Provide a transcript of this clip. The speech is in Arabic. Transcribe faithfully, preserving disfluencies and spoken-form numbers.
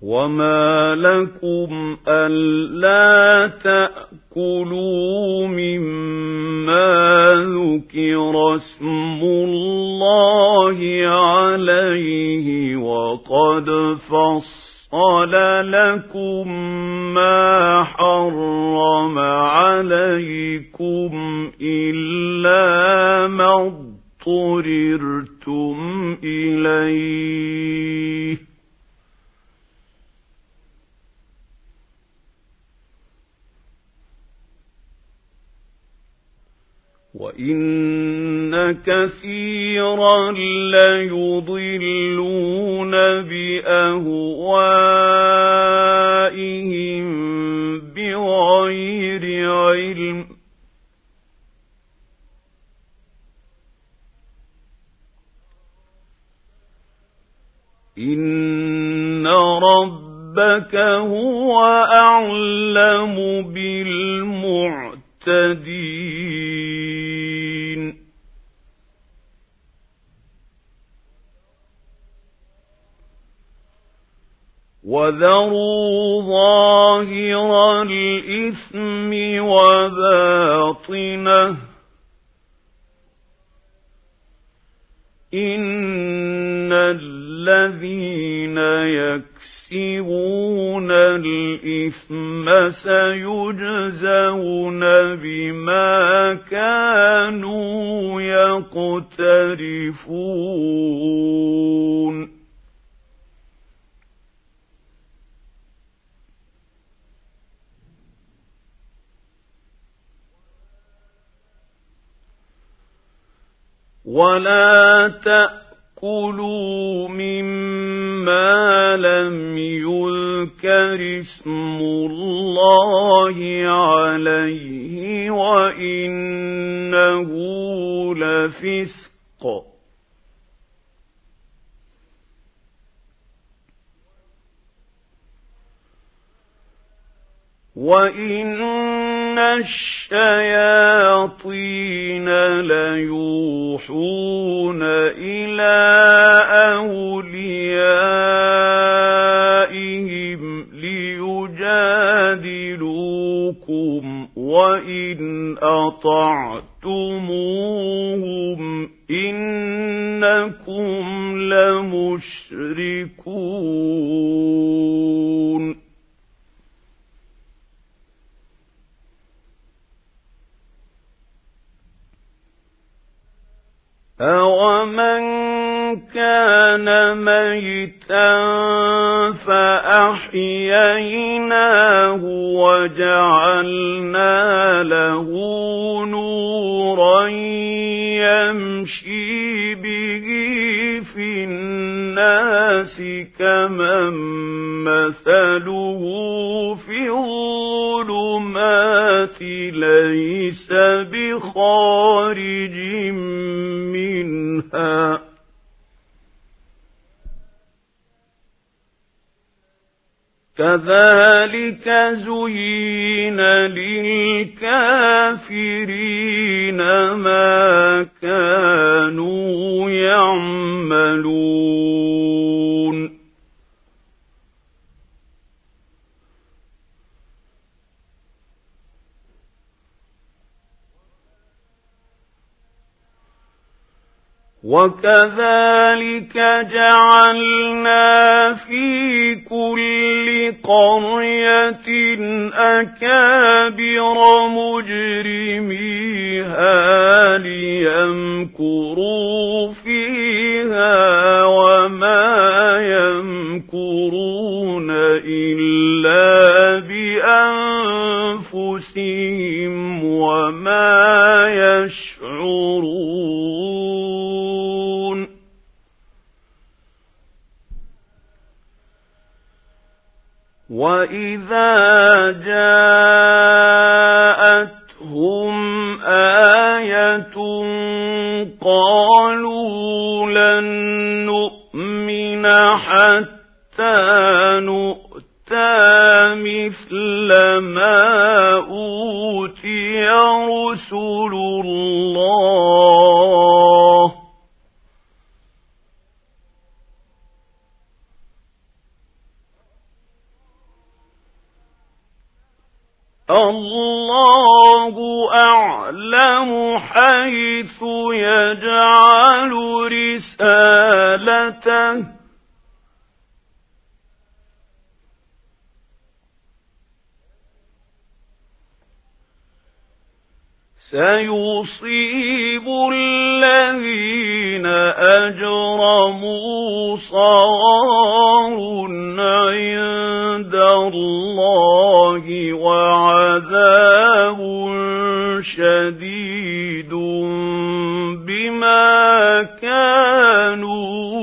وما لكم ألا تأكلوا مما ذكر اسم الله عليه وقد فصل لكم ما حرم عليكم إلا ما اضطررتم إليه وَإِنَّ كَثِيرًا لَيُضِلُّونَ بِأَهْوَائِهِم بِغَيْرِ عِلْمٍ إِنَّ رَبَّكَ هُوَ أَعْلَمُ بِالْمُعْتَدِينَ وَذَرُوا ظَاهِرَ الْإِثْمِ وَبَاطِنَهُ إِنَّ الَّذِينَ يَكْسِبُونَ الْإِثْمَ سَيُجْزَوْنَ بِمَا كَانُوا يَقْتَرِفُونَ وَلَا تَأْكُلُوا مِمَّا لَمْ يُذْكَرِ اسْمُ اللَّهِ عَلَيْهِ وَإِنَّهُ لَفِسْقٌ وَإِنَّ الشَّيَاطِينَ لَيُوحُونَ إِلَى أَوْلِيَائِهِمْ لِيُجَادِلُوكُمْ وَإِنْ أَطَعْتُمُوهُمْ إِنَّكُمْ لَمُشْرِكُونَ أَوَمَنْ كَانَ مَيْتًا فَأَحْيَيْنَاهُ وَجَعَلْنَا لَهُ نُورًا يَمْشِي بِهِ فِي النَّاسِ كَمَن مَّثَلُهُ فِي الظُّلُمَاتِ لَيْسَ بِخَارِجٍ منها كذلك زين للكافرين ما كانوا يعملون وَكَذَلِكَ جَعَلْنَا فِي كُلِّ قَرْيَةٍ أَكَابِرَ مُجْرِمِيهَا لِيَمْكُرُوا فِيهَا وَمَا يَمْكُرُونَ إِلَّا بِأَنفُسِهِمْ وَمَا يَشْعُرُونَ وَإِذَا جَاءَتْهُمْ آيَةٌ قَالُوا لَن نُّؤْمِنَ حَتَّىٰ نُؤْتَىٰ مِثْلَ مَا أُوتِيَ رُسُلُ اللَّهِ الله أعلم حيث يجعل رسالته سيصيب الذين أجرموا صغار عند الله وعذاب شديد بما كانوا